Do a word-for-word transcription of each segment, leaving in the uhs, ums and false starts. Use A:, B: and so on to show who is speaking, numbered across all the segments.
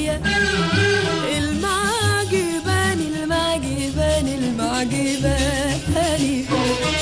A: عليا. المعجباني المعجباني المعجباني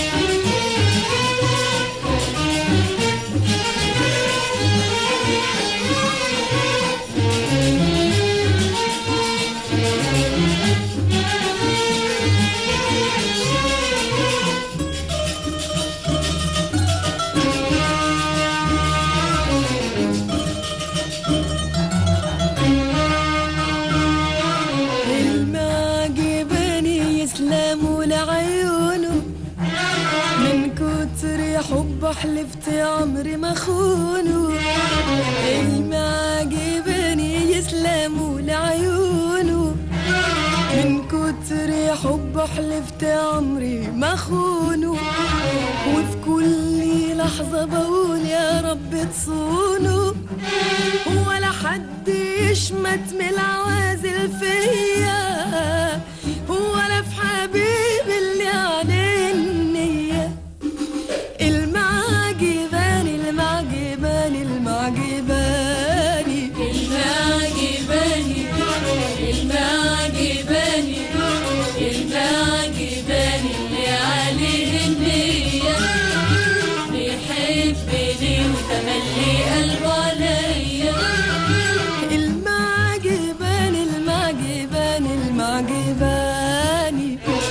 A: حلفت عمري ما خونه. المعجباني يسلموا لعيونه، من كتر حب حلفت عمري ما خونه. وفي كل لحظة بقول يا رب تصونه، ولا حد يشمت من العوازل فيا، ولا في حبيبي اللي عليه النية. المعجباني المعجباني المعجباني المعجباني المعجباني المعجباني اللي عليه النية، بيحبني وتملي قلبه عليا. المعجباني المعجباني المعجباني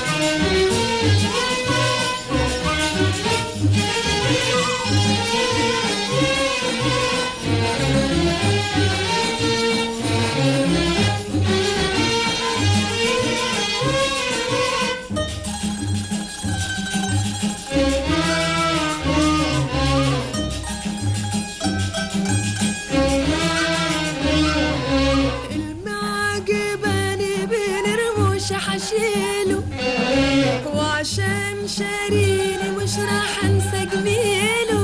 A: حشيله، وعشان شاريني مش راح انسى جميله.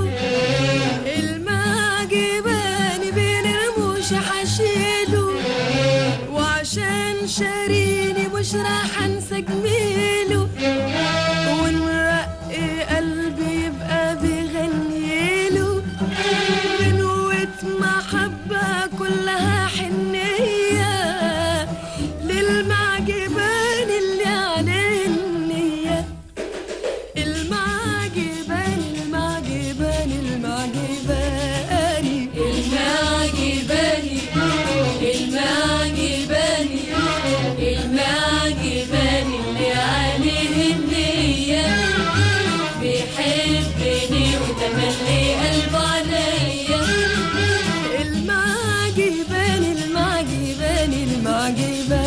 A: المعجباني بين رموش حشيله، وعشان شاريني مش راح انسى جميله. ونرقي قلبي يبقى بيغنيله، بنوة محبة كلها حنية. للمعجباني اللي عليه النية، المعجباني المعجباني المعجباني المعجباني المعجباني المعجباني اللي عليه النية، بيحبني وتملي قلبه عليا. المعجباني المعجباني المعجباني